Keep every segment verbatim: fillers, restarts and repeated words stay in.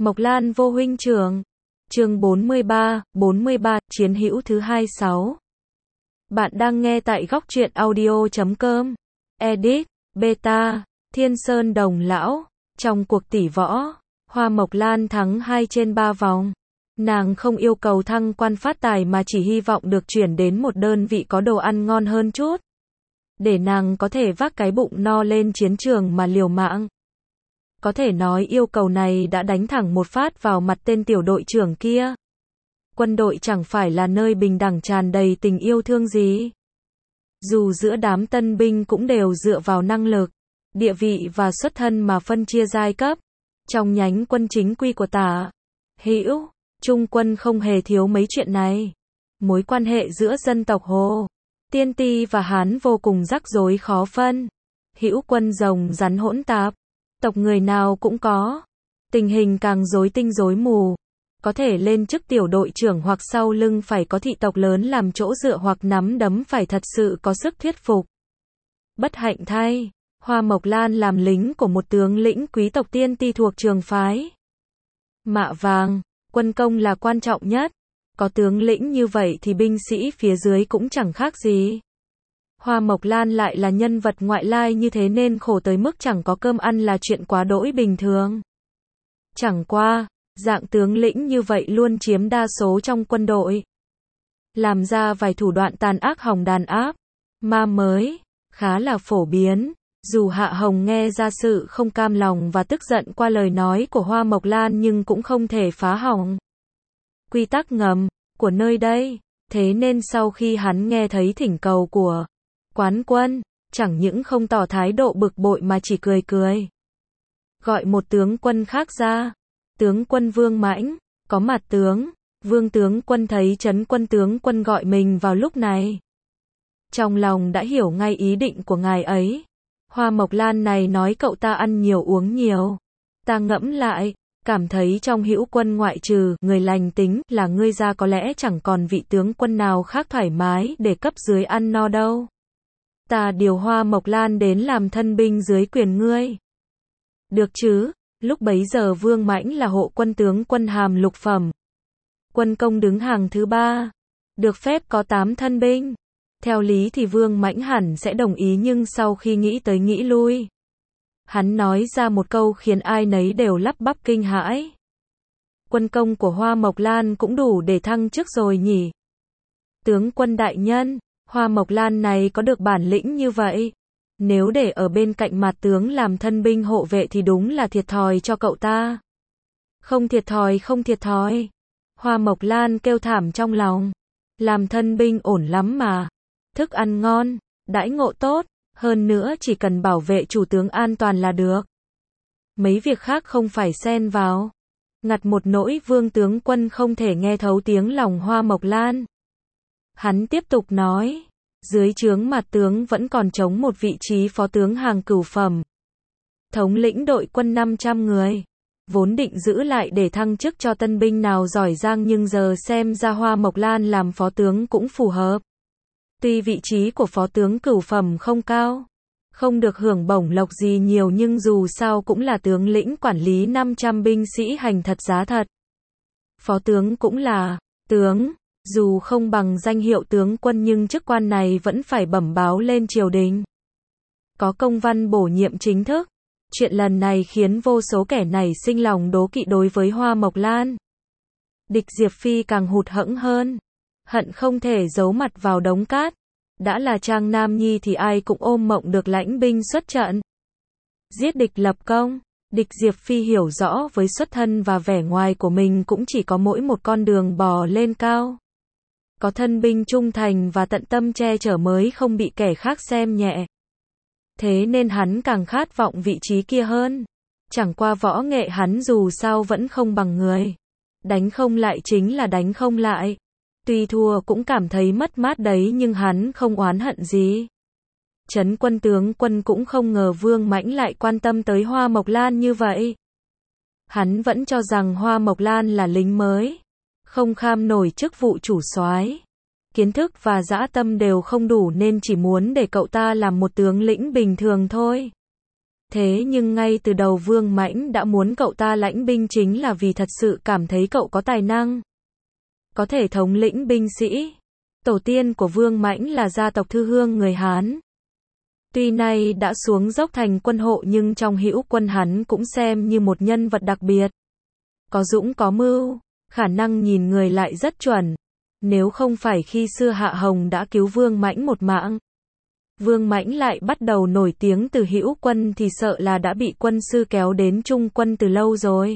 Mộc Lan vô huynh trưởng. Chương bốn mươi ba, bốn mươi ba, chiến hữu thứ hai mươi sáu. Bạn đang nghe tại góc truyện audio chấm com. Edit, Beta, Thiên Sơn Đồng Lão. Trong cuộc tỷ võ, Hoa Mộc Lan thắng hai trên ba vòng. Nàng không yêu cầu thăng quan phát tài mà chỉ hy vọng được chuyển đến một đơn vị có đồ ăn ngon hơn chút. Để nàng có thể vác cái bụng no lên chiến trường mà liều mạng. Có thể nói yêu cầu này đã đánh thẳng một phát vào mặt tên tiểu đội trưởng kia. Quân đội chẳng phải là nơi bình đẳng tràn đầy tình yêu thương gì. Dù giữa đám tân binh cũng đều dựa vào năng lực, địa vị và xuất thân mà phân chia giai cấp. Trong nhánh quân chính quy của Tả Hữu, Trung quân không hề thiếu mấy chuyện này. Mối quan hệ giữa dân tộc Hồ, Tiên Ti và Hán vô cùng rắc rối khó phân. Hữu quân rồng rắn hỗn tạp, tộc người nào cũng có. Tình hình càng rối tinh rối mù. Có thể lên chức tiểu đội trưởng hoặc sau lưng phải có thị tộc lớn làm chỗ dựa hoặc nắm đấm phải thật sự có sức thuyết phục. Bất hạnh thay, Hoa Mộc Lan làm lính của một tướng lĩnh quý tộc Tiên Ti thuộc trường phái Mạ Vàng. Quân công là quan trọng nhất. Có tướng lĩnh như vậy thì binh sĩ phía dưới cũng chẳng khác gì. Hoa Mộc Lan lại là nhân vật ngoại lai như thế nên khổ tới mức chẳng có cơm ăn là chuyện quá đỗi bình thường. Chẳng qua, dạng tướng lĩnh như vậy luôn chiếm đa số trong quân đội. Làm ra vài thủ đoạn tàn ác hòng đàn áp, ma mới, khá là phổ biến. Dù Hạ Hồng nghe ra sự không cam lòng và tức giận qua lời nói của Hoa Mộc Lan nhưng cũng không thể phá hỏng quy tắc ngầm của nơi đây. Thế nên sau khi hắn nghe thấy thỉnh cầu của quán quân, chẳng những không tỏ thái độ bực bội mà chỉ cười cười. Gọi một tướng quân khác ra. Tướng quân Vương Mãnh, có mặt tướng. Vương tướng quân thấy Trấn quân tướng quân gọi mình vào lúc này. Trong lòng đã hiểu ngay ý định của ngài ấy. Hoa Mộc Lan này nói cậu ta ăn nhiều uống nhiều. Ta ngẫm lại, cảm thấy trong hữu quân ngoại trừ người lành tính là ngươi ra có lẽ chẳng còn vị tướng quân nào khác thoải mái để cấp dưới ăn no đâu. Ta điều Hoa Mộc Lan đến làm thân binh dưới quyền ngươi. Được chứ? Lúc bấy giờ Vương Mãnh là hộ quân tướng quân hàm lục phẩm. Quân công đứng hàng thứ ba. Được phép có tám thân binh. Theo lý thì Vương Mãnh hẳn sẽ đồng ý nhưng sau khi nghĩ tới nghĩ lui, hắn nói ra một câu khiến ai nấy đều lắp bắp kinh hãi. Quân công của Hoa Mộc Lan cũng đủ để thăng chức rồi nhỉ? Tướng quân đại nhân, Hoa Mộc Lan này có được bản lĩnh như vậy. Nếu để ở bên cạnh mặt tướng làm thân binh hộ vệ thì đúng là thiệt thòi cho cậu ta. Không thiệt thòi không thiệt thòi. Hoa Mộc Lan kêu thảm trong lòng. Làm thân binh ổn lắm mà. Thức ăn ngon, đãi ngộ tốt, hơn nữa chỉ cần bảo vệ chủ tướng an toàn là được. Mấy việc khác không phải xen vào. Ngặt một nỗi Vương tướng quân không thể nghe thấu tiếng lòng Hoa Mộc Lan. Hắn tiếp tục nói, dưới trướng mặt tướng vẫn còn trống một vị trí phó tướng hàng cửu phẩm. Thống lĩnh đội quân năm trăm người. Vốn định giữ lại để thăng chức cho tân binh nào giỏi giang nhưng giờ xem ra Hoa Mộc Lan làm phó tướng cũng phù hợp. Tuy vị trí của phó tướng cửu phẩm không cao, không được hưởng bổng lộc gì nhiều nhưng dù sao cũng là tướng lĩnh quản lý năm trăm binh sĩ hành thật giá thật. Phó tướng cũng là tướng, dù không bằng danh hiệu tướng quân nhưng chức quan này vẫn phải bẩm báo lên triều đình. Có công văn bổ nhiệm chính thức. Chuyện lần này khiến vô số kẻ nảy sinh lòng đố kỵ đối với Hoa Mộc Lan. Địch Diệp Phi càng hụt hẫng hơn. Hận không thể giấu mặt vào đống cát. Đã là Trang Nam Nhi thì ai cũng ôm mộng được lãnh binh xuất trận. Giết địch lập công. Địch Diệp Phi hiểu rõ với xuất thân và vẻ ngoài của mình cũng chỉ có mỗi một con đường bò lên cao. Có thân binh trung thành và tận tâm che chở mới không bị kẻ khác xem nhẹ. Thế nên hắn càng khát vọng vị trí kia hơn. Chẳng qua võ nghệ hắn dù sao vẫn không bằng người. Đánh không lại chính là đánh không lại. Tuy thua cũng cảm thấy mất mát đấy nhưng hắn không oán hận gì. Trấn quân tướng quân cũng không ngờ Vương Mãnh lại quan tâm tới Hoa Mộc Lan như vậy. Hắn vẫn cho rằng Hoa Mộc Lan là lính mới, không kham nổi chức vụ chủ soái. Kiến thức và dã tâm đều không đủ nên chỉ muốn để cậu ta làm một tướng lĩnh bình thường thôi. Thế nhưng ngay từ đầu Vương Mãnh đã muốn cậu ta lãnh binh chính là vì thật sự cảm thấy cậu có tài năng, có thể thống lĩnh binh sĩ. Tổ tiên của Vương Mãnh là gia tộc Thư Hương người Hán. Tuy nay đã xuống dốc thành quân hộ nhưng trong hữu quân hắn cũng xem như một nhân vật đặc biệt. Có dũng có mưu, khả năng nhìn người lại rất chuẩn. Nếu không phải khi xưa Hạ Hồng đã cứu Vương Mãnh một mạng, Vương Mãnh lại bắt đầu nổi tiếng từ hữu quân thì sợ là đã bị quân sư kéo đến trung quân từ lâu rồi.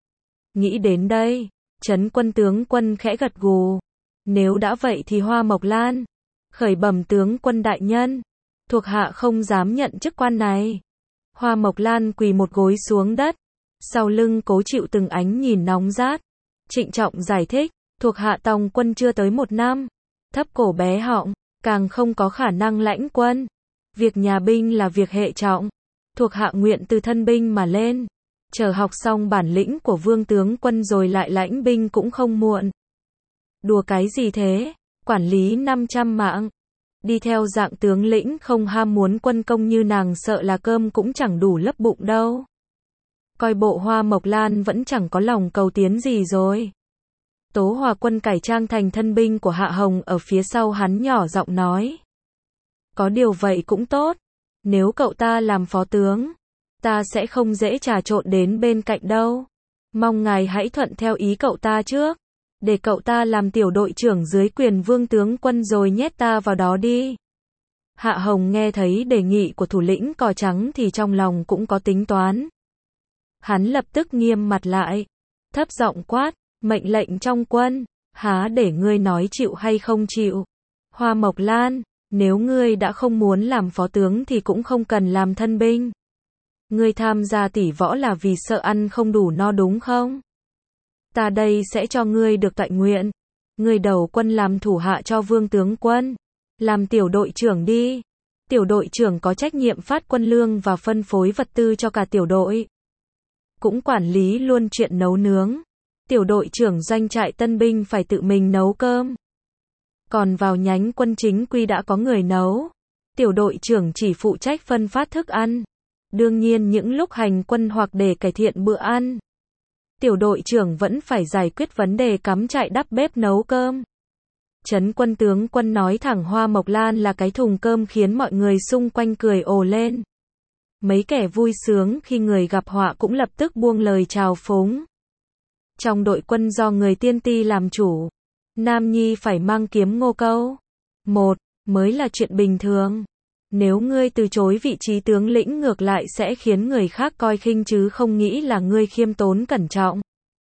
Nghĩ đến đây, Trấn Quân tướng quân khẽ gật gù. Nếu đã vậy thì Hoa Mộc Lan, khởi bẩm tướng quân đại nhân, thuộc hạ không dám nhận chức quan này. Hoa Mộc Lan quỳ một gối xuống đất, sau lưng cố chịu từng ánh nhìn nóng rát, trịnh trọng giải thích, thuộc hạ tòng quân chưa tới một năm, thấp cổ bé họng, càng không có khả năng lãnh quân. Việc nhà binh là việc hệ trọng, thuộc hạ nguyện từ thân binh mà lên, chờ học xong bản lĩnh của Vương tướng quân rồi lại lãnh binh cũng không muộn. Đùa cái gì thế, quản lý năm trăm mạng, đi theo dạng tướng lĩnh không ham muốn quân công như nàng sợ là cơm cũng chẳng đủ lấp bụng đâu. Coi bộ Hoa Mộc Lan vẫn chẳng có lòng cầu tiến gì rồi. Tố Hòa quân cải trang thành thân binh của Hạ Hồng ở phía sau hắn nhỏ giọng nói. Có điều vậy cũng tốt, nếu cậu ta làm phó tướng, ta sẽ không dễ trà trộn đến bên cạnh đâu. Mong ngài hãy thuận theo ý cậu ta trước, để cậu ta làm tiểu đội trưởng dưới quyền Vương tướng quân rồi nhét ta vào đó đi. Hạ Hồng nghe thấy đề nghị của thủ lĩnh cò trắng thì trong lòng cũng có tính toán. Hắn lập tức nghiêm mặt lại, thấp giọng quát, mệnh lệnh trong quân, há để ngươi nói chịu hay không chịu. Hoa Mộc Lan, nếu ngươi đã không muốn làm phó tướng thì cũng không cần làm thân binh. Ngươi tham gia tỷ võ là vì sợ ăn không đủ no đúng không? Ta đây sẽ cho ngươi được tọa nguyện. Ngươi đầu quân làm thủ hạ cho Vương tướng quân, làm tiểu đội trưởng đi. Tiểu đội trưởng có trách nhiệm phát quân lương và phân phối vật tư cho cả tiểu đội, cũng quản lý luôn chuyện nấu nướng. Tiểu đội trưởng doanh trại tân binh phải tự mình nấu cơm. Còn vào nhánh quân chính quy đã có người nấu. Tiểu đội trưởng chỉ phụ trách phân phát thức ăn. Đương nhiên những lúc hành quân hoặc để cải thiện bữa ăn, tiểu đội trưởng vẫn phải giải quyết vấn đề cắm trại đắp bếp nấu cơm. Trấn Quân tướng quân nói thẳng Hoa Mộc Lan là cái thùng cơm khiến mọi người xung quanh cười ồ lên. Mấy kẻ vui sướng khi người gặp họa cũng lập tức buông lời chào phúng. Trong đội quân do người tiên ti làm chủ, nam nhi phải mang kiếm ngô câu. Một, mới là chuyện bình thường. Nếu ngươi từ chối vị trí tướng lĩnh ngược lại sẽ khiến người khác coi khinh chứ không nghĩ là ngươi khiêm tốn cẩn trọng.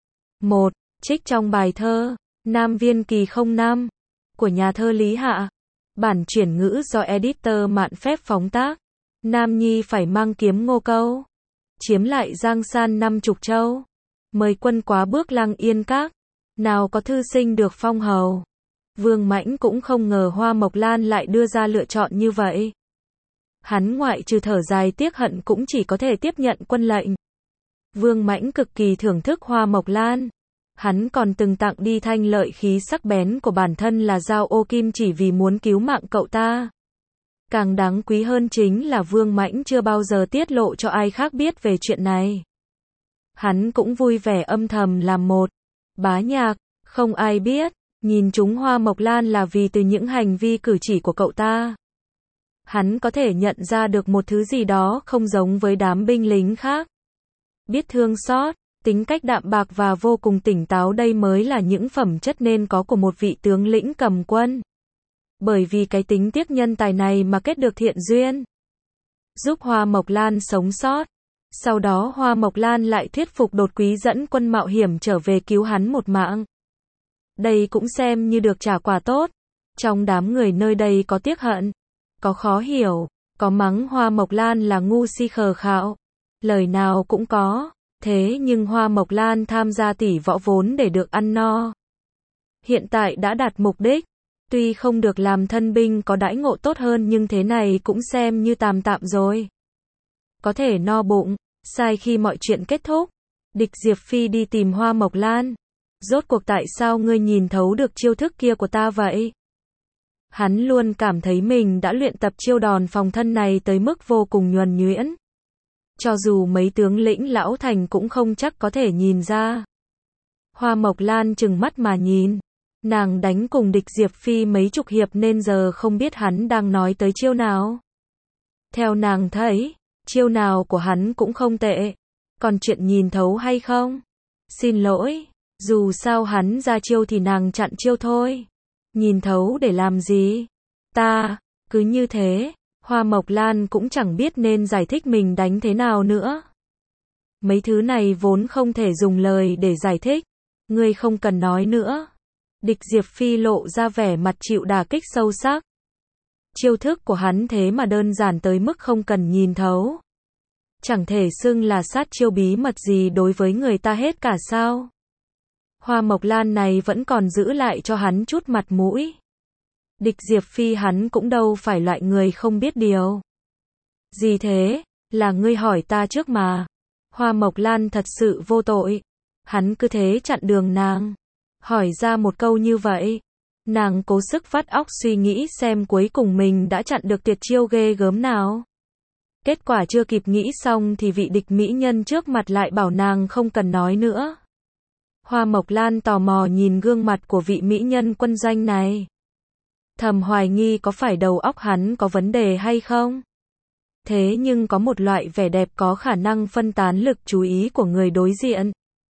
Một, trích trong bài thơ, Nam Viên Kỳ không năm, của nhà thơ Lý Hạ. Bản chuyển ngữ do editor Mạn Phép phóng tác. Nam nhi phải mang kiếm ngô câu, chiếm lại Giang San năm chục châu. Mời quân quá bước Lăng Yên Các, nào có thư sinh được phong hầu. Vương Mãnh cũng không ngờ Hoa Mộc Lan lại đưa ra lựa chọn như vậy. Hắn ngoại trừ thở dài tiếc hận cũng chỉ có thể tiếp nhận quân lệnh. Vương Mãnh cực kỳ thưởng thức Hoa Mộc Lan. Hắn còn từng tặng đi thanh lợi khí sắc bén của bản thân là dao ô kim chỉ vì muốn cứu mạng cậu ta. Càng đáng quý hơn chính là Vương Mãnh chưa bao giờ tiết lộ cho ai khác biết về chuyện này. Hắn cũng vui vẻ âm thầm làm một bá nhạc, không ai biết, nhìn chúng Hoa Mộc Lan là vì từ những hành vi cử chỉ của cậu ta. Hắn có thể nhận ra được một thứ gì đó không giống với đám binh lính khác. Biết thương xót, tính cách đạm bạc và vô cùng tỉnh táo đây mới là những phẩm chất nên có của một vị tướng lĩnh cầm quân. Bởi vì cái tính tiếc nhân tài này mà kết được thiện duyên, giúp Hoa Mộc Lan sống sót. Sau đó Hoa Mộc Lan lại thuyết phục Đột Quý dẫn quân mạo hiểm trở về cứu hắn một mạng. Đây cũng xem như được trả quả tốt. Trong đám người nơi đây có tiếc hận, có khó hiểu, có mắng Hoa Mộc Lan là ngu si khờ khạo. Lời nào cũng có. Thế nhưng Hoa Mộc Lan tham gia tỷ võ vốn để được ăn no. Hiện tại đã đạt mục đích. Tuy không được làm thân binh có đãi ngộ tốt hơn nhưng thế này cũng xem như tạm tạm rồi. Có thể no bụng. Sai khi mọi chuyện kết thúc, Địch Diệp Phi đi tìm Hoa Mộc Lan. Rốt cuộc tại sao ngươi nhìn thấu được chiêu thức kia của ta vậy? Hắn luôn cảm thấy mình đã luyện tập chiêu đòn phòng thân này tới mức vô cùng nhuần nhuyễn. Cho dù mấy tướng lĩnh lão thành cũng không chắc có thể nhìn ra. Hoa Mộc Lan trừng mắt mà nhìn. Nàng đánh cùng địch Diệp Phi mấy chục hiệp nên giờ không biết hắn đang nói tới chiêu nào. Theo nàng thấy, chiêu nào của hắn cũng không tệ. Còn chuyện nhìn thấu hay không? Xin lỗi, dù sao hắn ra chiêu thì nàng chặn chiêu thôi. Nhìn thấu để làm gì? Ta, cứ như thế, Hoa Mộc Lan cũng chẳng biết nên giải thích mình đánh thế nào nữa. Mấy thứ này vốn không thể dùng lời để giải thích. Ngươi không cần nói nữa. Địch Diệp Phi lộ ra vẻ mặt chịu đả kích sâu sắc. Chiêu thức của hắn thế mà đơn giản tới mức không cần nhìn thấu. Chẳng thể xưng là sát chiêu bí mật gì đối với người ta hết cả sao. Hoa Mộc Lan này vẫn còn giữ lại cho hắn chút mặt mũi. Địch Diệp Phi hắn cũng đâu phải loại người không biết điều. Gì thế, là ngươi hỏi ta trước mà. Hoa Mộc Lan thật sự vô tội. Hắn cứ thế chặn đường nàng. Hỏi ra một câu như vậy. Nàng cố sức vắt óc suy nghĩ xem cuối cùng mình đã chặn được tuyệt chiêu ghê gớm nào. Kết quả chưa kịp nghĩ xong thì vị địch mỹ nhân trước mặt lại bảo nàng không cần nói nữa. Hoa Mộc Lan tò mò nhìn gương mặt của vị mỹ nhân quân doanh này. Thầm hoài nghi có phải đầu óc hắn có vấn đề hay không? Thế nhưng có một loại vẻ đẹp có khả năng phân tán lực chú ý của người đối diện.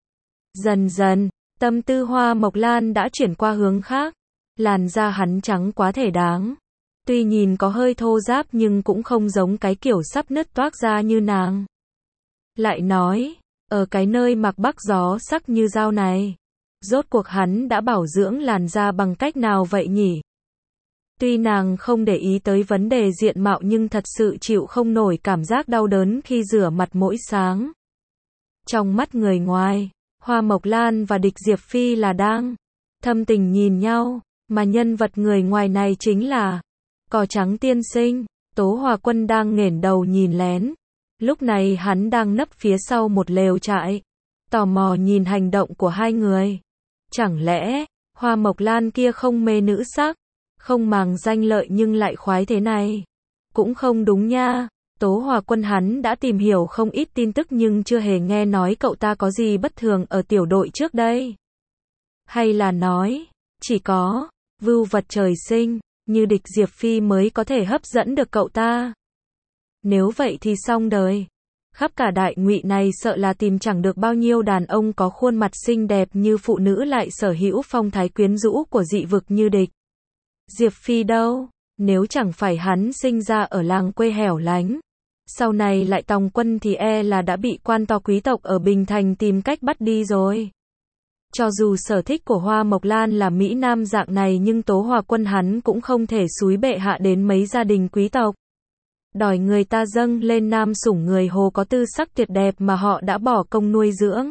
Dần dần, tâm tư Hoa Mộc Lan đã chuyển qua hướng khác. Làn da hắn trắng quá thể đáng. Tuy nhìn có hơi thô ráp nhưng cũng không giống cái kiểu sắp nứt toác ra như nàng. Lại nói, ở cái nơi mặc bắc gió sắc như dao này, rốt cuộc hắn đã bảo dưỡng làn da bằng cách nào vậy nhỉ? Tuy nàng không để ý tới vấn đề diện mạo nhưng thật sự chịu không nổi cảm giác đau đớn khi rửa mặt mỗi sáng. Trong mắt người ngoài, Hoa Mộc Lan và địch Diệp Phi là đang thâm tình nhìn nhau, mà nhân vật người ngoài này chính là Cỏ Trắng tiên sinh. Tố Hòa Quân đang nghển đầu nhìn lén. Lúc này hắn đang nấp phía sau một lều trại, tò mò nhìn hành động của hai người. Chẳng lẽ, Hoa Mộc Lan kia không mê nữ sắc, không màng danh lợi nhưng lại khoái thế này? Cũng không đúng nha. Tố Hòa Quân hắn đã tìm hiểu không ít tin tức nhưng chưa hề nghe nói cậu ta có gì bất thường ở tiểu đội trước đây. Hay là nói, chỉ có vưu vật trời sinh như địch Diệp Phi mới có thể hấp dẫn được cậu ta. Nếu vậy thì xong đời. Khắp cả đại ngụy này sợ là tìm chẳng được bao nhiêu đàn ông có khuôn mặt xinh đẹp như phụ nữ lại sở hữu phong thái quyến rũ của dị vực như địch Diệp Phi đâu. Nếu chẳng phải hắn sinh ra ở làng quê hẻo lánh, sau này lại tòng quân thì e là đã bị quan to quý tộc ở Bình Thành tìm cách bắt đi rồi. Cho dù sở thích của Hoa Mộc Lan là Mỹ Nam dạng này nhưng Tố Hòa Quân hắn cũng không thể xúi bệ hạ đến mấy gia đình quý tộc. Đòi người ta dâng lên nam sủng người hồ có tư sắc tuyệt đẹp mà họ đã bỏ công nuôi dưỡng.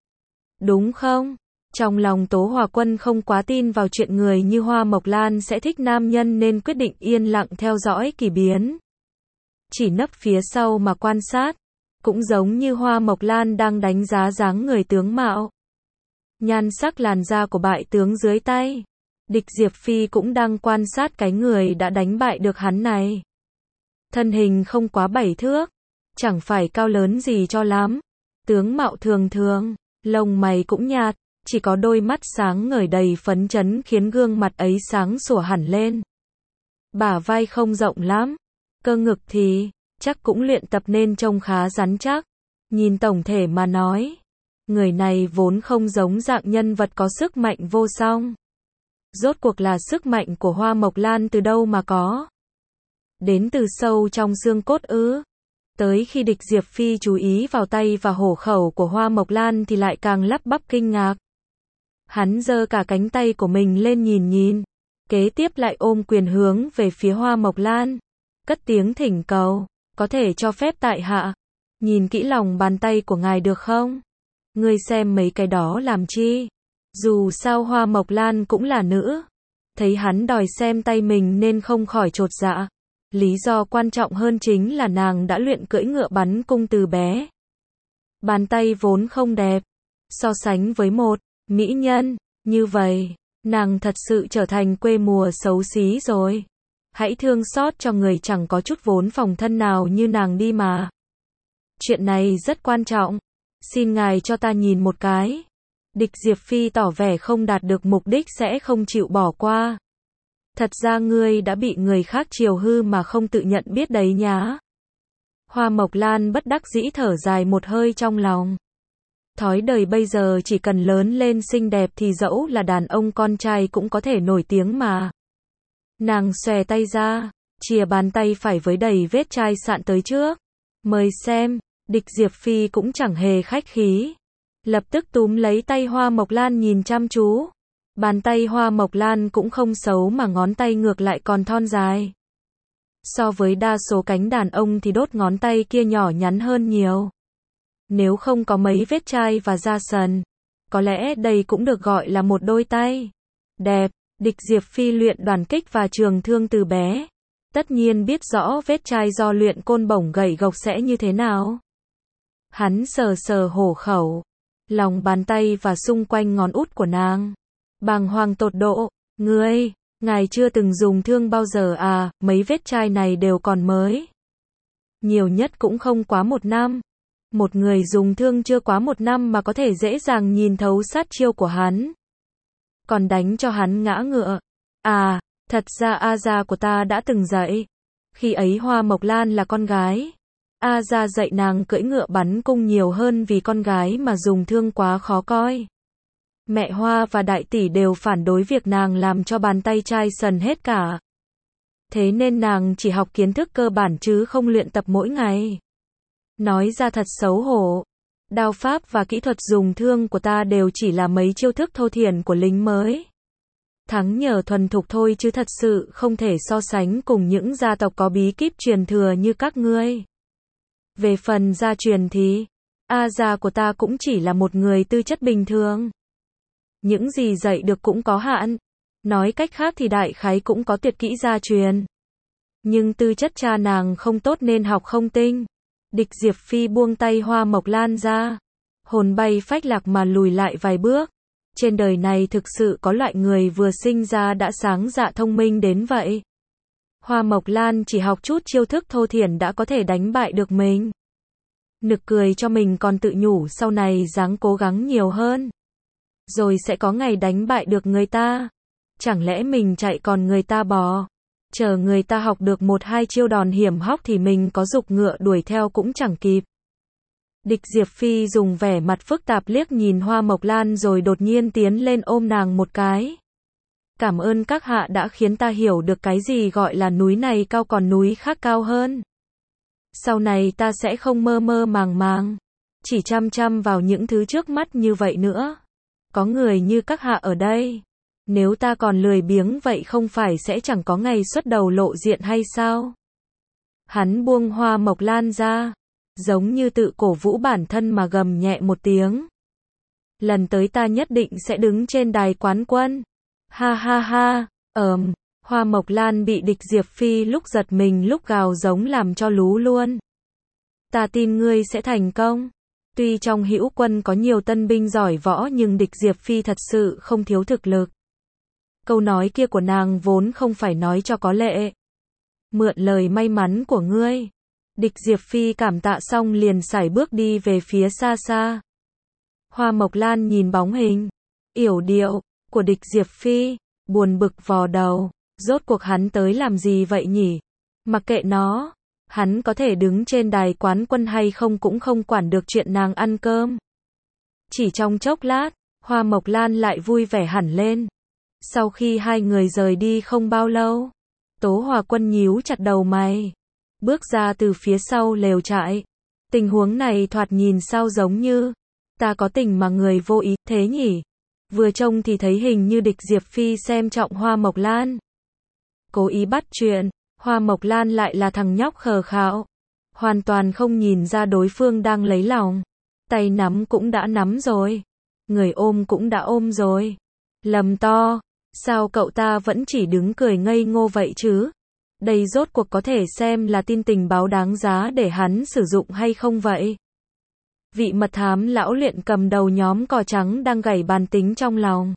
Đúng không? Trong lòng Tố Hòa Quân không quá tin vào chuyện người như Hoa Mộc Lan sẽ thích nam nhân nên quyết định yên lặng theo dõi kỳ biến. Chỉ nấp phía sau mà quan sát. Cũng giống như Hoa Mộc Lan đang đánh giá dáng người tướng mạo, nhan sắc làn da của bại tướng dưới tay. Địch Diệp Phi cũng đang quan sát cái người đã đánh bại được hắn này. Thân hình không quá bảy thước, chẳng phải cao lớn gì cho lắm. Tướng mạo thường thường, lông mày cũng nhạt, chỉ có đôi mắt sáng ngời đầy phấn chấn khiến gương mặt ấy sáng sủa hẳn lên. Bả vai không rộng lắm, cơ ngực thì chắc cũng luyện tập nên trông khá rắn chắc. Nhìn tổng thể mà nói, người này vốn không giống dạng nhân vật có sức mạnh vô song. Rốt cuộc là sức mạnh của Hoa Mộc Lan từ đâu mà có? Đến từ sâu trong xương cốt ư? Tới khi địch Diệp Phi chú ý vào tay và hổ khẩu của Hoa Mộc Lan thì lại càng lắp bắp kinh ngạc. Hắn giơ cả cánh tay của mình lên nhìn nhìn, kế tiếp lại ôm quyền hướng về phía Hoa Mộc Lan, cất tiếng thỉnh cầu, có thể cho phép tại hạ nhìn kỹ lòng bàn tay của ngài được không? Ngươi xem mấy cái đó làm chi? Dù sao Hoa Mộc Lan cũng là nữ, thấy hắn đòi xem tay mình nên không khỏi chột dạ. Lý do quan trọng hơn chính là nàng đã luyện cưỡi ngựa bắn cung từ bé. Bàn tay vốn không đẹp, so sánh với một mỹ nhân như vậy, nàng thật sự trở thành quê mùa xấu xí rồi. Hãy thương xót cho người chẳng có chút vốn phòng thân nào như nàng đi mà. Chuyện này rất quan trọng. Xin ngài cho ta nhìn một cái. Địch Diệp Phi tỏ vẻ không đạt được mục đích sẽ không chịu bỏ qua. Thật ra ngươi đã bị người khác chiều hư mà không tự nhận biết đấy nhá. Hoa Mộc Lan bất đắc dĩ thở dài một hơi trong lòng. Thói đời bây giờ chỉ cần lớn lên xinh đẹp thì dẫu là đàn ông con trai cũng có thể nổi tiếng mà. Nàng xòe tay ra, chìa bàn tay phải với đầy vết chai sạn tới trước. Mời xem, Địch Diệp Phi cũng chẳng hề khách khí. Lập tức túm lấy tay Hoa Mộc Lan nhìn chăm chú. Bàn tay Hoa Mộc Lan cũng không xấu mà ngón tay ngược lại còn thon dài. So với đa số cánh đàn ông thì đốt ngón tay kia nhỏ nhắn hơn nhiều. Nếu không có mấy vết chai và da sần, có lẽ đây cũng được gọi là một đôi tay đẹp. Địch Diệp Phi luyện đoàn kích và trường thương từ bé. Tất nhiên biết rõ vết chai do luyện côn bổng gậy gộc sẽ như thế nào. Hắn sờ sờ hổ khẩu, lòng bàn tay và xung quanh ngón út của nàng. Bàng hoàng tột độ, ngươi, ngài chưa từng dùng thương bao giờ à, mấy vết chai này đều còn mới. Nhiều nhất cũng không quá một năm. Một người dùng thương chưa quá một năm mà có thể dễ dàng nhìn thấu sát chiêu của hắn. Còn đánh cho hắn ngã ngựa. À, thật ra A gia của ta đã từng dạy. Khi ấy Hoa Mộc Lan là con gái. A gia dạy nàng cưỡi ngựa bắn cung nhiều hơn vì con gái mà dùng thương quá khó coi. Mẹ Hoa và đại tỷ đều phản đối việc nàng làm cho bàn tay chai sần hết cả. Thế nên nàng chỉ học kiến thức cơ bản chứ không luyện tập mỗi ngày. Nói ra thật xấu hổ. Đao pháp và kỹ thuật dùng thương của ta đều chỉ là mấy chiêu thức thô thiển của lính mới. Thắng nhờ thuần thục thôi chứ thật sự không thể so sánh cùng những gia tộc có bí kíp truyền thừa như các ngươi. Về phần gia truyền thì, A gia của ta cũng chỉ là một người tư chất bình thường. Những gì dạy được cũng có hạn. Nói cách khác thì đại khái cũng có tuyệt kỹ gia truyền. Nhưng tư chất cha nàng không tốt nên học không tinh. Địch Diệp Phi buông tay Hoa Mộc Lan ra. Hồn bay phách lạc mà lùi lại vài bước. Trên đời này thực sự có loại người vừa sinh ra đã sáng dạ thông minh đến vậy. Hoa Mộc Lan chỉ học chút chiêu thức thô thiển đã có thể đánh bại được mình. Nực cười cho mình còn tự nhủ sau này ráng cố gắng nhiều hơn. Rồi sẽ có ngày đánh bại được người ta. Chẳng lẽ mình chạy còn người ta bò. Chờ người ta học được một hai chiêu đòn hiểm hóc thì mình có giục ngựa đuổi theo cũng chẳng kịp. Địch Diệp Phi dùng vẻ mặt phức tạp liếc nhìn Hoa Mộc Lan rồi đột nhiên tiến lên ôm nàng một cái. Cảm ơn các hạ đã khiến ta hiểu được cái gì gọi là núi này cao còn núi khác cao hơn. Sau này ta sẽ không mơ mơ màng màng, chỉ chăm chăm vào những thứ trước mắt như vậy nữa. Có người như các hạ ở đây. Nếu ta còn lười biếng vậy không phải sẽ chẳng có ngày xuất đầu lộ diện hay sao? Hắn buông Hoa Mộc Lan ra, giống như tự cổ vũ bản thân mà gầm nhẹ một tiếng. Lần tới ta nhất định sẽ đứng trên đài quán quân. Ha ha ha, ờm, Hoa Mộc Lan bị Địch Diệp Phi lúc giật mình lúc gào giống làm cho lú luôn. Ta tin ngươi sẽ thành công. Tuy trong hữu quân có nhiều tân binh giỏi võ nhưng Địch Diệp Phi thật sự không thiếu thực lực. Câu nói kia của nàng vốn không phải nói cho có lệ. Mượn lời may mắn của ngươi. Địch Diệp Phi cảm tạ xong liền sải bước đi về phía xa xa. Hoa Mộc Lan nhìn bóng hình, yểu điệu, của Địch Diệp Phi, buồn bực vò đầu. Rốt cuộc hắn tới làm gì vậy nhỉ? Mặc kệ nó, hắn có thể đứng trên đài quán quân hay không cũng không quản được chuyện nàng ăn cơm. Chỉ trong chốc lát, Hoa Mộc Lan lại vui vẻ hẳn lên. Sau khi hai người rời đi không bao lâu, Tố Hòa Quân nhíu chặt đầu mày, bước ra từ phía sau lều trại. Tình huống này thoạt nhìn sao giống như ta có tình mà người vô ý thế nhỉ? Vừa trông thì thấy hình như Địch Diệp Phi xem trọng Hoa Mộc Lan, cố ý bắt chuyện. Hoa Mộc Lan lại là thằng nhóc khờ khạo, hoàn toàn không nhìn ra đối phương đang lấy lòng. Tay nắm cũng đã nắm rồi, người ôm cũng đã ôm rồi. Lầm to, sao cậu ta vẫn chỉ đứng cười ngây ngô vậy chứ? Đây rốt cuộc có thể xem là tin tình báo đáng giá để hắn sử dụng hay không vậy? Vị mật thám lão luyện cầm đầu nhóm cò trắng đang gảy bàn tính trong lòng.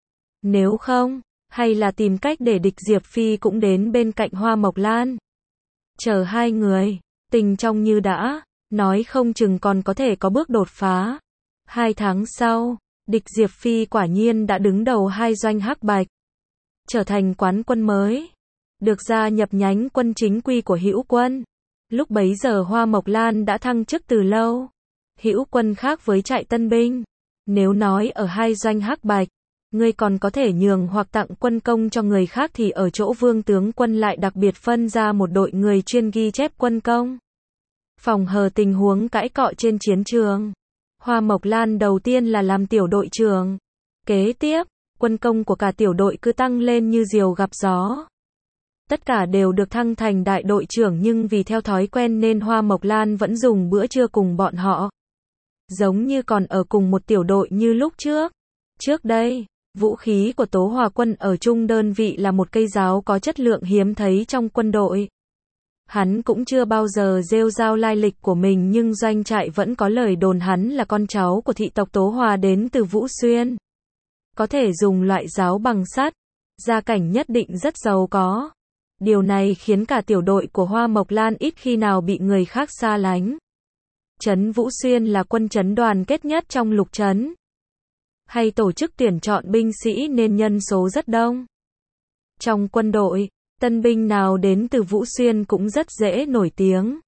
Nếu không, hay là tìm cách để Địch Diệp Phi cũng đến bên cạnh Hoa Mộc Lan. Chờ hai người, tình trong như đã, Nói không chừng còn có thể có bước đột phá. Hai tháng sau, Địch Diệp Phi quả nhiên đã đứng đầu hai doanh hắc bạch, trở thành quán quân mới, được gia nhập nhánh quân chính quy của Hữu Quân. Lúc bấy giờ Hoa Mộc Lan đã thăng chức từ lâu. Hữu Quân khác với trại tân binh. Nếu nói ở hai doanh hắc bạch, ngươi còn có thể nhường hoặc tặng quân công cho người khác thì ở chỗ Vương tướng quân lại đặc biệt phân ra một đội người chuyên ghi chép quân công, phòng hờ tình huống cãi cọ trên chiến trường. Hoa Mộc Lan đầu tiên là làm tiểu đội trưởng. Kế tiếp, quân công của cả tiểu đội cứ tăng lên như diều gặp gió. Tất cả đều được thăng thành đại đội trưởng, nhưng vì theo thói quen nên Hoa Mộc Lan vẫn dùng bữa trưa cùng bọn họ. Giống như còn ở cùng một tiểu đội như lúc trước. Trước đây, vũ khí của Tố Hòa Quân ở chung đơn vị là một cây giáo có chất lượng hiếm thấy trong quân đội. Hắn cũng chưa bao giờ rêu rao lai lịch của mình, nhưng doanh trại vẫn có lời đồn hắn là con cháu của thị tộc Tố Hòa đến từ Vũ Xuyên. Có thể dùng loại giáo bằng sắt, gia cảnh nhất định rất giàu có. Điều này khiến cả tiểu đội của Hoa Mộc Lan ít khi nào bị người khác xa lánh. Trấn Vũ Xuyên là quân trấn đoàn kết nhất trong lục trấn. Hay tổ chức tuyển chọn binh sĩ nên nhân số rất đông. Trong quân đội, tân binh nào đến từ Vũ Xuyên cũng rất dễ nổi tiếng.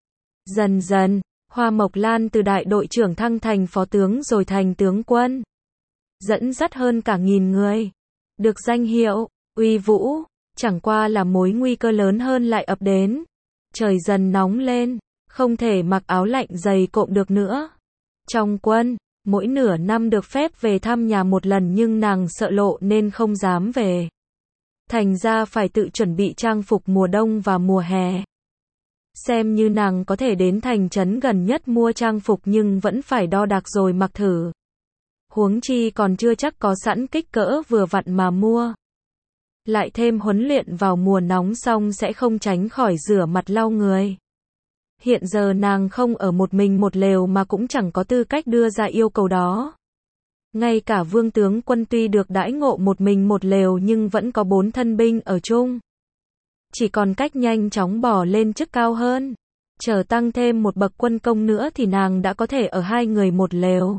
Dần dần, Hoa Mộc Lan từ đại đội trưởng thăng thành phó tướng rồi thành tướng quân. Dẫn dắt hơn cả nghìn người. Được danh hiệu, uy vũ, chẳng qua là mối nguy cơ lớn hơn lại ập đến. Trời dần nóng lên, không thể mặc áo lạnh dày cộm được nữa. Trong quân, mỗi nửa năm được phép về thăm nhà một lần, nhưng nàng sợ lộ nên không dám về. Thành ra phải tự chuẩn bị trang phục mùa đông và mùa hè. Xem như nàng có thể đến thành trấn gần nhất mua trang phục, nhưng vẫn phải đo đạc rồi mặc thử. Huống chi còn chưa chắc có sẵn kích cỡ vừa vặn mà mua. Lại thêm huấn luyện vào mùa nóng xong sẽ không tránh khỏi rửa mặt lau người. Hiện giờ nàng không ở một mình một lều mà cũng chẳng có tư cách đưa ra yêu cầu đó. Ngay cả Vương tướng quân tuy được đãi ngộ một mình một lều nhưng vẫn có bốn thân binh ở chung. Chỉ còn cách nhanh chóng bò lên chức cao hơn. Chờ tăng thêm một bậc quân công nữa thì nàng đã có thể ở hai người một lều.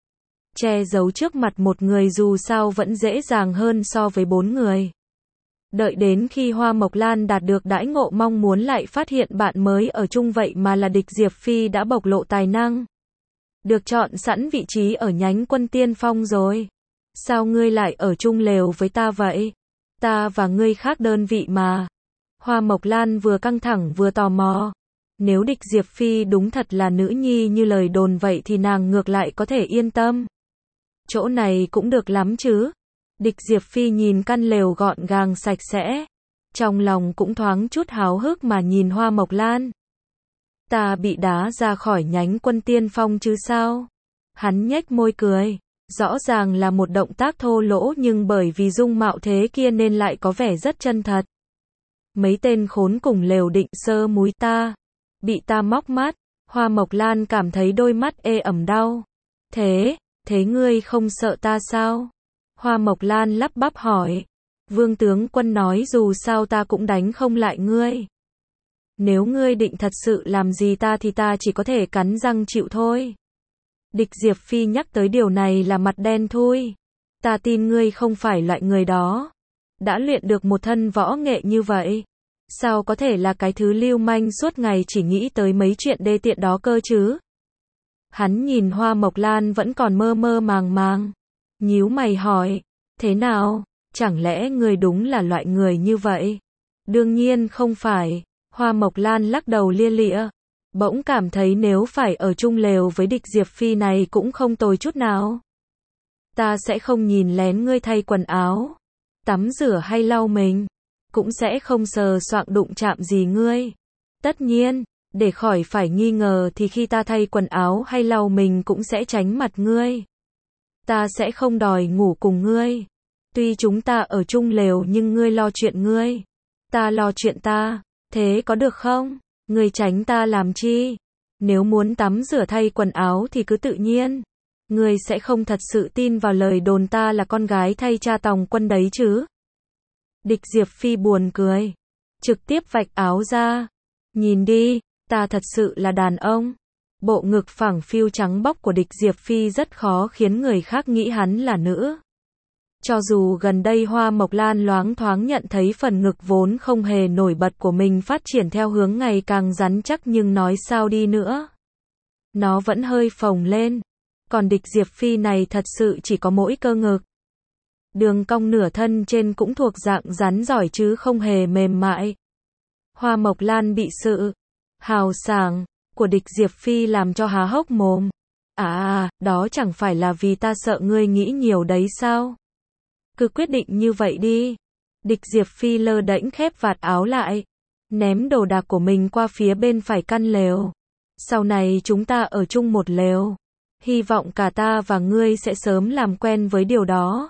Che giấu trước mặt một người dù sao vẫn dễ dàng hơn so với bốn người. Đợi đến khi Hoa Mộc Lan đạt được đãi ngộ mong muốn lại phát hiện bạn mới ở chung vậy mà là Địch Diệp Phi đã bộc lộ tài năng. Được chọn sẵn vị trí ở nhánh quân tiên phong rồi. Sao ngươi lại ở chung lều với ta vậy? Ta và ngươi khác đơn vị mà. Hoa Mộc Lan vừa căng thẳng vừa tò mò. Nếu Địch Diệp Phi đúng thật là nữ nhi như lời đồn vậy thì nàng ngược lại có thể yên tâm. Chỗ này cũng được lắm chứ. Địch Diệp Phi nhìn căn lều gọn gàng sạch sẽ. Trong lòng cũng thoáng chút háo hức mà nhìn Hoa Mộc Lan. Ta bị đá ra khỏi nhánh quân tiên phong chứ sao? Hắn nhếch môi cười. Rõ ràng là một động tác thô lỗ nhưng bởi vì dung mạo thế kia nên lại có vẻ rất chân thật. Mấy tên khốn cùng lều định sơ múi ta. Bị ta móc mắt. Hoa Mộc Lan cảm thấy đôi mắt ê ẩm đau. Thế, thế ngươi không sợ ta sao? Hoa Mộc Lan lắp bắp hỏi. Vương tướng quân nói dù sao ta cũng đánh không lại ngươi. Nếu ngươi định thật sự làm gì ta thì ta chỉ có thể cắn răng chịu thôi. Địch Diệp Phi nhắc tới điều này là mặt đen thui. Ta tin ngươi không phải loại người đó. Đã luyện được một thân võ nghệ như vậy. Sao có thể là cái thứ lưu manh suốt ngày chỉ nghĩ tới mấy chuyện đê tiện đó cơ chứ? Hắn nhìn Hoa Mộc Lan vẫn còn mơ mơ màng màng. Nhíu mày hỏi. Thế nào? Chẳng lẽ ngươi đúng là loại người như vậy? Đương nhiên không phải. Hoa Mộc Lan lắc đầu lia lịa. Bỗng cảm thấy nếu phải ở chung lều với Địch Diệp Phi này cũng không tồi chút nào. Ta sẽ không nhìn lén ngươi thay quần áo, tắm rửa hay lau mình. Cũng sẽ không sờ soạng đụng chạm gì ngươi. Tất nhiên, để khỏi phải nghi ngờ thì khi ta thay quần áo hay lau mình cũng sẽ tránh mặt ngươi. Ta sẽ không đòi ngủ cùng ngươi. Tuy chúng ta ở chung lều nhưng ngươi lo chuyện ngươi. Ta lo chuyện ta. Thế có được không? Ngươi tránh ta làm chi? Nếu muốn tắm rửa thay quần áo thì cứ tự nhiên. Ngươi sẽ không thật sự tin vào lời đồn ta là con gái thay cha tòng quân đấy chứ? Địch Diệp Phi buồn cười. Trực tiếp vạch áo ra. Nhìn đi, ta thật sự là đàn ông. Bộ ngực phẳng phiu trắng bóc của địch Diệp Phi rất khó khiến người khác nghĩ hắn là nữ. Cho dù gần đây Hoa Mộc Lan loáng thoáng nhận thấy phần ngực vốn không hề nổi bật của mình phát triển theo hướng ngày càng rắn chắc, nhưng nói sao đi nữa, nó vẫn hơi phồng lên. Còn địch Diệp Phi này thật sự chỉ có mỗi cơ ngực. Đường cong nửa thân trên cũng thuộc dạng rắn giỏi chứ không hề mềm mại. Hoa Mộc Lan bị sự hào sảng của địch Diệp Phi làm cho há hốc mồm. À à, đó chẳng phải là vì ta sợ ngươi nghĩ nhiều đấy sao? Cứ quyết định như vậy đi. Địch Diệp Phi lơ đễnh khép vạt áo lại, ném đồ đạc của mình qua phía bên phải căn lều. Sau này chúng ta ở chung một lều. Hy vọng cả ta và ngươi sẽ sớm làm quen với điều đó.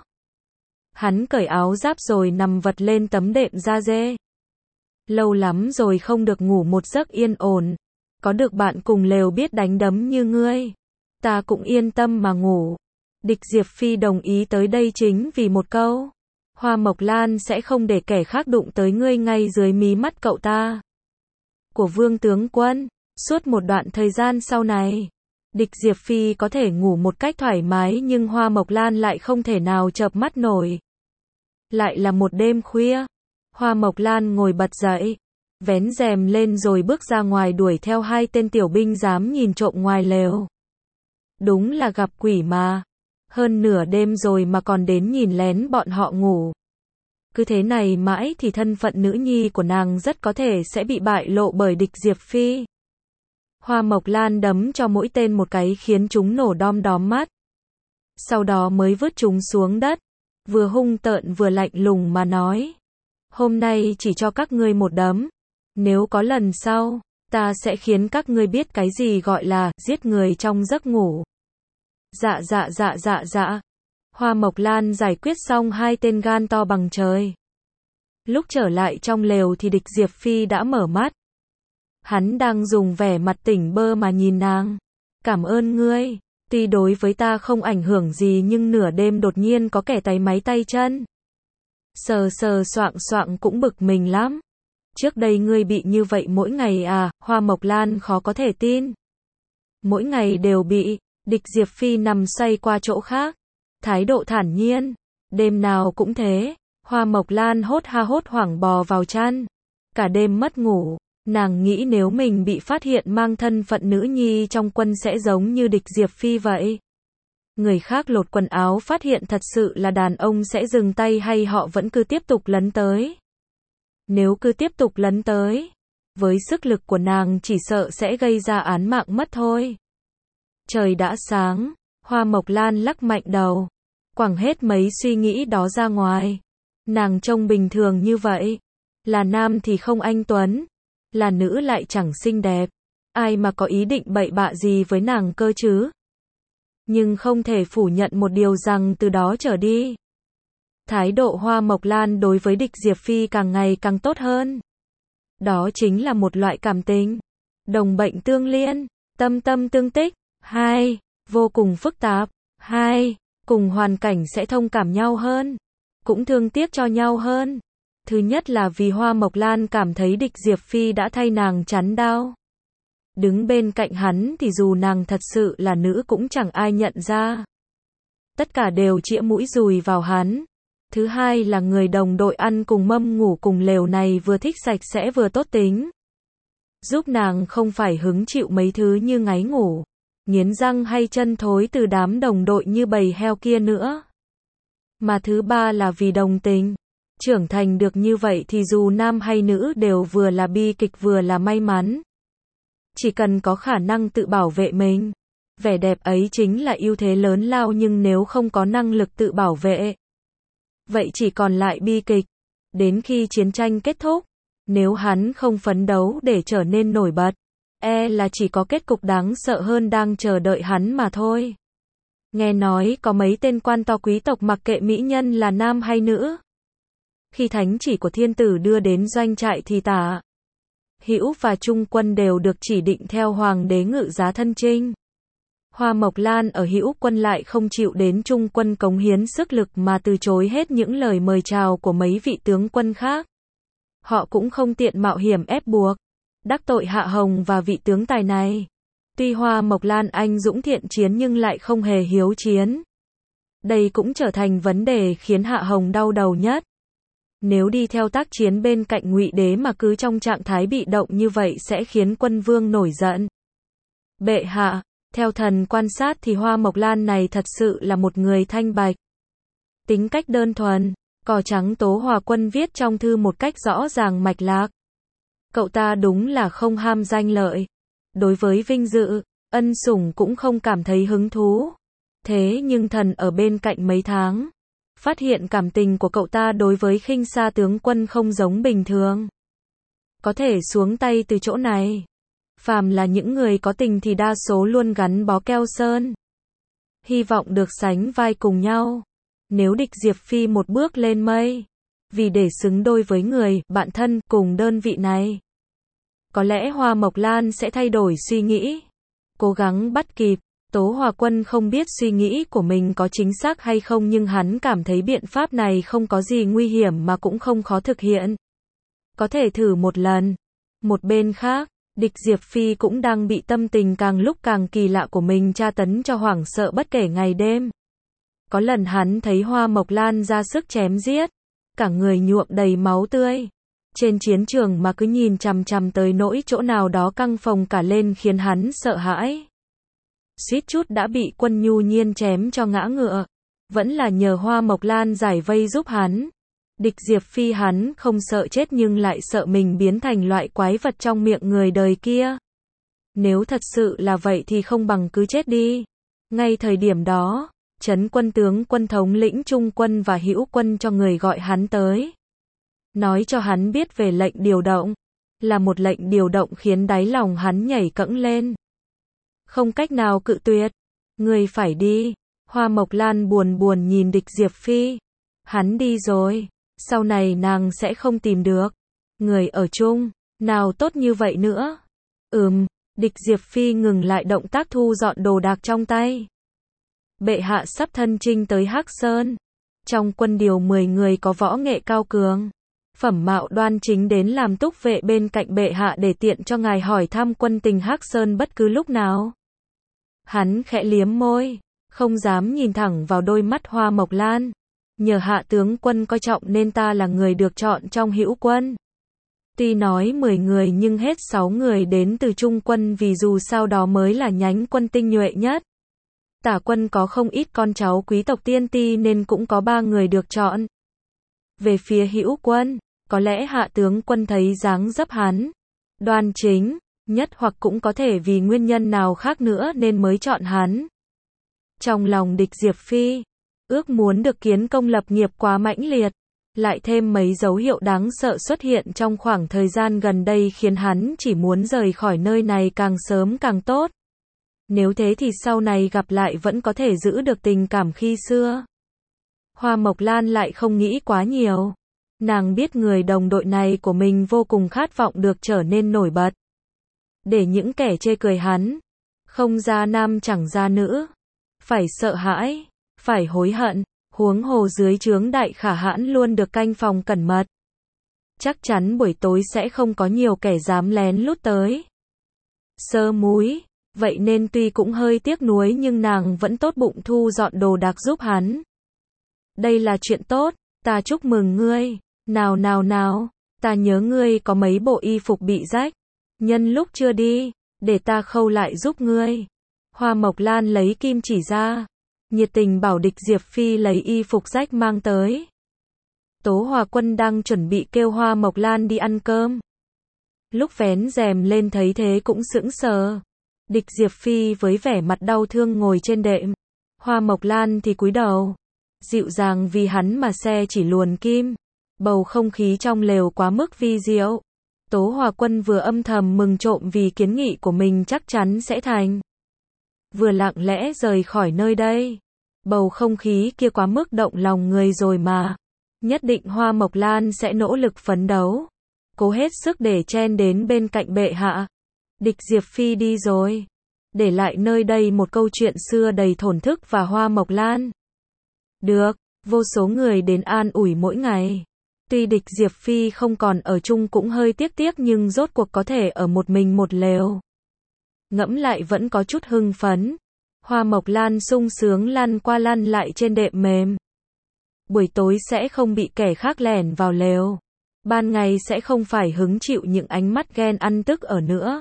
Hắn cởi áo giáp rồi nằm vật lên tấm đệm da dê. Lâu lắm rồi không được ngủ một giấc yên ổn. Có được bạn cùng lều biết đánh đấm như ngươi, ta cũng yên tâm mà ngủ. Địch Diệp Phi đồng ý tới đây chính vì một câu. Hoa Mộc Lan sẽ không để kẻ khác đụng tới ngươi ngay dưới mí mắt cậu ta. Của Vương tướng quân. Suốt một đoạn thời gian sau này, địch Diệp Phi có thể ngủ một cách thoải mái, nhưng Hoa Mộc Lan lại không thể nào chợp mắt nổi. Lại là một đêm khuya. Hoa Mộc Lan ngồi bật dậy, vén rèm lên rồi bước ra ngoài đuổi theo hai tên tiểu binh dám nhìn trộm ngoài lều. Đúng là gặp quỷ mà. Hơn nửa đêm rồi mà còn đến nhìn lén bọn họ ngủ. Cứ thế này mãi thì thân phận nữ nhi của nàng rất có thể sẽ bị bại lộ bởi địch Diệp Phi. Hoa Mộc Lan đấm cho mỗi tên một cái khiến chúng nổ đom đóm mắt. Sau đó mới vứt chúng xuống đất, vừa hung tợn vừa lạnh lùng mà nói. Hôm nay chỉ cho các ngươi một đấm. Nếu có lần sau, ta sẽ khiến các ngươi biết cái gì gọi là giết người trong giấc ngủ. Dạ dạ dạ dạ dạ. Hoa Mộc Lan giải quyết xong hai tên gan to bằng trời. Lúc trở lại trong lều thì địch Diệp Phi đã mở mắt. Hắn đang dùng vẻ mặt tỉnh bơ mà nhìn nàng. Cảm ơn ngươi. Tuy đối với ta không ảnh hưởng gì nhưng nửa đêm đột nhiên có kẻ táy máy tay chân. Sờ sờ soạng soạng cũng bực mình lắm. Trước đây ngươi bị như vậy mỗi ngày à? Hoa Mộc Lan khó có thể tin. Mỗi ngày đều bị. Địch Diệp Phi nằm xoay qua chỗ khác, thái độ thản nhiên. Đêm nào cũng thế. Hoa Mộc Lan hốt ha hốt hoảng bò vào chăn. Cả đêm mất ngủ. Nàng nghĩ nếu mình bị phát hiện mang thân phận nữ nhi trong quân sẽ giống như địch Diệp Phi vậy. Người khác lột quần áo phát hiện thật sự là đàn ông sẽ dừng tay hay họ vẫn cứ tiếp tục lấn tới. Nếu cứ tiếp tục lấn tới, với sức lực của nàng chỉ sợ sẽ gây ra án mạng mất thôi. Trời đã sáng, Hoa Mộc Lan lắc mạnh đầu, quẳng hết mấy suy nghĩ đó ra ngoài. Nàng trông bình thường như vậy, là nam thì không anh tuấn, là nữ lại chẳng xinh đẹp, ai mà có ý định bậy bạ gì với nàng cơ chứ? Nhưng không thể phủ nhận một điều rằng từ đó trở đi, thái độ Hoa Mộc Lan đối với địch Diệp Phi càng ngày càng tốt hơn. Đó chính là một loại cảm tình, đồng bệnh tương liên, tâm tâm tương tích. Hai, vô cùng phức tạp. Hai, cùng hoàn cảnh sẽ thông cảm nhau hơn, cũng thương tiếc cho nhau hơn. Thứ nhất là vì Hoa Mộc Lan cảm thấy địch Diệp Phi đã thay nàng chắn đau. Đứng bên cạnh hắn thì dù nàng thật sự là nữ cũng chẳng ai nhận ra. Tất cả đều chĩa mũi dùi vào hắn. Thứ hai là người đồng đội ăn cùng mâm ngủ cùng lều này vừa thích sạch sẽ vừa tốt tính. Giúp nàng không phải hứng chịu mấy thứ như ngáy ngủ, nghiến răng hay chân thối từ đám đồng đội như bầy heo kia nữa. Mà thứ ba là vì đồng tình. Trưởng thành được như vậy thì dù nam hay nữ đều vừa là bi kịch vừa là may mắn. Chỉ cần có khả năng tự bảo vệ mình. Vẻ đẹp ấy chính là ưu thế lớn lao, nhưng nếu không có năng lực tự bảo vệ, vậy chỉ còn lại bi kịch. Đến khi chiến tranh kết thúc, nếu hắn không phấn đấu để trở nên nổi bật, e là chỉ có kết cục đáng sợ hơn đang chờ đợi hắn mà thôi. Nghe nói có mấy tên quan to quý tộc mặc kệ mỹ nhân là nam hay nữ. Khi thánh chỉ của thiên tử đưa đến doanh trại thì Tả Hữu và Trung Quân đều được chỉ định theo hoàng đế ngự giá thân chinh. Hoa Mộc Lan ở Hữu Quân lại không chịu đến Trung Quân cống hiến sức lực mà từ chối hết những lời mời chào của mấy vị tướng quân khác. Họ cũng không tiện mạo hiểm ép buộc, đắc tội Hạ Hồng và vị tướng tài này. Tuy Hoa Mộc Lan anh dũng thiện chiến nhưng lại không hề hiếu chiến. Đây cũng trở thành vấn đề khiến Hạ Hồng đau đầu nhất. Nếu đi theo tác chiến bên cạnh Ngụy Đế mà cứ trong trạng thái bị động như vậy sẽ khiến quân vương nổi giận. Bệ hạ, theo thần quan sát thì Hoa Mộc Lan này thật sự là một người thanh bạch. Tính cách đơn thuần, cỏ trắng Tố Hòa Quân viết trong thư một cách rõ ràng mạch lạc. Cậu ta đúng là không ham danh lợi. Đối với vinh dự, ân sủng cũng không cảm thấy hứng thú. Thế nhưng thần ở bên cạnh mấy tháng, phát hiện cảm tình của cậu ta đối với Khinh Sa tướng quân không giống bình thường. Có thể xuống tay từ chỗ này. Phàm là những người có tình thì đa số luôn gắn bó keo sơn. Hy vọng được sánh vai cùng nhau. Nếu địch Diệp Phi một bước lên mây, vì để xứng đôi với người, bạn thân, cùng đơn vị này. Có lẽ Hoa Mộc Lan sẽ thay đổi suy nghĩ. Cố gắng bắt kịp. Tố Hòa Quân không biết suy nghĩ của mình có chính xác hay không nhưng hắn cảm thấy biện pháp này không có gì nguy hiểm mà cũng không khó thực hiện. Có thể thử một lần. Một bên khác, địch Diệp Phi cũng đang bị tâm tình càng lúc càng kỳ lạ của mình tra tấn cho hoảng sợ bất kể ngày đêm. Có lần hắn thấy Hoa Mộc Lan ra sức chém giết, cả người nhuộm đầy máu tươi. Trên chiến trường mà cứ nhìn chằm chằm tới nỗi chỗ nào đó căng phồng cả lên khiến hắn sợ hãi. Suýt chút đã bị Quân Nhu Nhiên chém cho ngã ngựa. Vẫn là nhờ Hoa Mộc Lan giải vây giúp hắn. Địch Diệp Phi hắn không sợ chết nhưng lại sợ mình biến thành loại quái vật trong miệng người đời kia. Nếu thật sự là vậy thì không bằng cứ chết đi. Ngay thời điểm đó, Trấn Quân tướng quân thống lĩnh Trung quân và Hữu quân cho người gọi hắn tới. Nói cho hắn biết về lệnh điều động. Là một lệnh điều động khiến đáy lòng hắn nhảy cẫng lên. Không cách nào cự tuyệt. Người phải đi. Hoa Mộc Lan buồn buồn nhìn địch Diệp Phi. Hắn đi rồi. Sau này nàng sẽ không tìm được. Người ở chung. Nào tốt như vậy nữa. Ừm. Địch Diệp Phi ngừng lại động tác thu dọn đồ đạc trong tay. Bệ hạ sắp thân chinh tới Hắc Sơn. Trong quân điều mười người có võ nghệ cao cường. Phẩm mạo đoan chính đến làm túc vệ bên cạnh bệ hạ để tiện cho ngài hỏi thăm quân tình Hắc Sơn bất cứ lúc nào. Hắn khẽ liếm môi, không dám nhìn thẳng vào đôi mắt Hoa Mộc Lan. Nhờ hạ tướng quân coi trọng nên ta là người được chọn trong Hữu quân. Tuy nói mười người nhưng hết sáu người đến từ Trung quân vì dù sao đó mới là nhánh quân tinh nhuệ nhất. Tả quân có không ít con cháu quý tộc tiên ti nên cũng có ba người được chọn. Về phía Hữu quân, có lẽ hạ tướng quân thấy dáng dấp hắn đoan chính nhất hoặc cũng có thể vì nguyên nhân nào khác nữa nên mới chọn hắn. Trong lòng địch Diệp Phi, ước muốn được kiến công lập nghiệp quá mãnh liệt, lại thêm mấy dấu hiệu đáng sợ xuất hiện trong khoảng thời gian gần đây khiến hắn chỉ muốn rời khỏi nơi này càng sớm càng tốt. Nếu thế thì sau này gặp lại vẫn có thể giữ được tình cảm khi xưa. Hoa Mộc Lan lại không nghĩ quá nhiều. Nàng biết người đồng đội này của mình vô cùng khát vọng được trở nên nổi bật. Để những kẻ chê cười hắn, không ra nam chẳng ra nữ, phải sợ hãi, phải hối hận, huống hồ dưới trướng Đại Khả Hãn luôn được canh phòng cẩn mật. Chắc chắn buổi tối sẽ không có nhiều kẻ dám lén lút tới. Sơ múi, vậy nên tuy cũng hơi tiếc nuối nhưng nàng vẫn tốt bụng thu dọn đồ đạc giúp hắn. Đây là chuyện tốt, ta chúc mừng ngươi. Nào nào nào, ta nhớ ngươi có mấy bộ y phục bị rách. Nhân lúc chưa đi, để ta khâu lại giúp ngươi. Hoa Mộc Lan lấy kim chỉ ra, nhiệt tình bảo địch Diệp Phi lấy y phục rách mang tới. Tố Hòa Quân đang chuẩn bị kêu Hoa Mộc Lan đi ăn cơm. Lúc vén rèm lên thấy thế cũng sững sờ. Địch Diệp Phi với vẻ mặt đau thương ngồi trên đệm. Hoa Mộc Lan thì cúi đầu. Dịu dàng vì hắn mà xe chỉ luồn kim. Bầu không khí trong lều quá mức vi diệu. Tố Hòa Quân vừa âm thầm mừng trộm vì kiến nghị của mình chắc chắn sẽ thành. Vừa lặng lẽ rời khỏi nơi đây. Bầu không khí kia quá mức động lòng người rồi mà. Nhất định Hoa Mộc Lan sẽ nỗ lực phấn đấu. Cố hết sức để chen đến bên cạnh bệ hạ. Địch Diệp Phi đi rồi. Để lại nơi đây một câu chuyện xưa đầy thổn thức và Hoa Mộc Lan. Được, vô số người đến an ủi mỗi ngày. Tuy địch Diệp Phi không còn ở chung cũng hơi tiếc tiếc nhưng rốt cuộc có thể ở một mình một lều. ngẫm lại vẫn có chút hưng phấn. Hoa Mộc Lan sung sướng lăn qua lăn lại trên đệm mềm. Buổi tối sẽ không bị kẻ khác lẻn vào lều. Ban ngày sẽ không phải hứng chịu những ánh mắt ghen ăn tức ở nữa.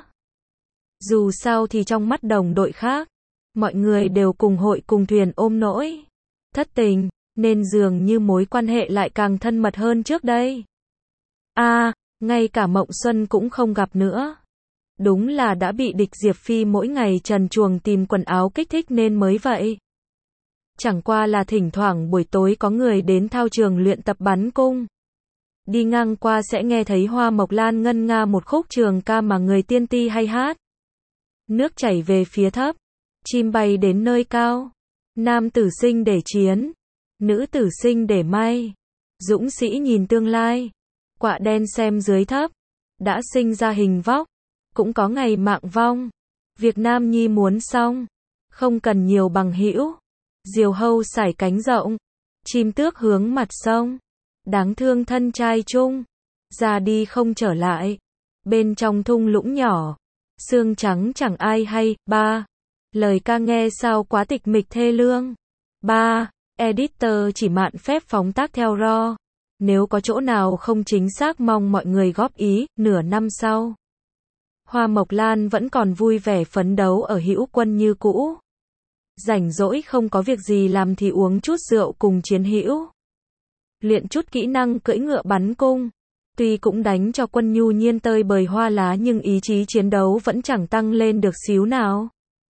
Dù sao thì trong mắt đồng đội khác, mọi người đều cùng hội cùng thuyền ôm nỗi thất tình, nên dường như mối quan hệ lại càng thân mật hơn trước đây. A, à, ngay cả Mộng Xuân cũng không gặp nữa. Đúng là đã bị địch Diệp Phi mỗi ngày trần truồng tìm quần áo kích thích nên mới vậy. Chẳng qua là thỉnh thoảng buổi tối có người đến thao trường luyện tập bắn cung. Đi ngang qua sẽ nghe thấy Hoa Mộc Lan ngân nga một khúc trường ca mà người tiên ti hay hát. Nước chảy về phía thấp, chim bay đến nơi cao. Nam tử sinh để chiến, nữ tử sinh để may. Dũng sĩ nhìn tương lai, quạ đen xem dưới thấp. Đã sinh ra hình vóc, cũng có ngày mạng vong. Việc Nam Nhi muốn xong, không cần nhiều bằng hữu. Diều hâu sải cánh rộng, chim tước hướng mặt sông. Đáng thương thân trai chung, ra đi không trở lại. Bên trong thung lũng nhỏ, xương trắng chẳng ai hay. Ba, lời ca nghe sao quá tịch mịch thê lương. Ba, editor chỉ mạn phép phóng tác theo raw. Nếu có chỗ nào không chính xác mong mọi người góp ý. Nửa năm sau, Hoa Mộc Lan vẫn còn vui vẻ phấn đấu ở Hữu Quân như cũ. Rảnh rỗi không có việc gì làm thì uống chút rượu cùng chiến hữu. Luyện chút kỹ năng cưỡi ngựa bắn cung. Tuy cũng đánh cho Quân Nhu Nhiên tơi bời hoa lá nhưng ý chí chiến đấu vẫn chẳng tăng lên được xíu nào.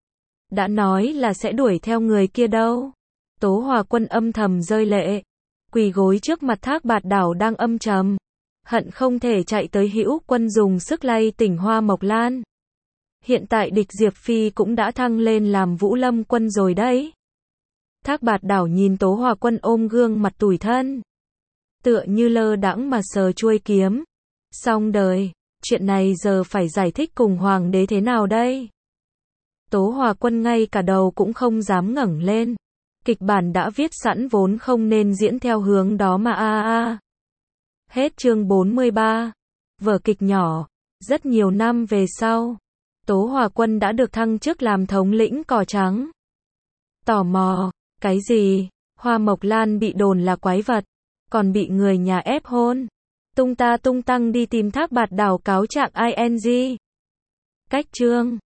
Đã nói là sẽ đuổi theo người kia đâu. Tố Hòa Quân âm thầm rơi lệ, quỳ gối trước mặt Thác Bạt Đảo đang âm trầm, hận không thể chạy tới Hữu Quân dùng sức lay tỉnh Hoa Mộc Lan. Hiện tại địch Diệp Phi cũng đã thăng lên làm Vũ Lâm Quân rồi đấy. Thác Bạt Đảo nhìn Tố Hòa Quân ôm gương mặt tủi thân, tựa như lơ đãng mà sờ chuôi kiếm. Xong đời, chuyện này giờ phải giải thích cùng hoàng đế thế nào đây? Tố Hòa Quân ngay cả đầu cũng không dám ngẩng lên. Kịch bản đã viết sẵn vốn không nên diễn theo hướng đó mà a a. Hết chương bốn mươi ba. Vở kịch nhỏ. Rất nhiều năm về sau, Tố Hòa Quân đã được thăng chức làm thống lĩnh cỏ trắng. Tò mò, cái gì? Hoa Mộc Lan bị đồn là quái vật, còn bị người nhà ép hôn. Tung ta tung tăng đi tìm Thác Bạt Đảo cáo trạng ing. Cách chương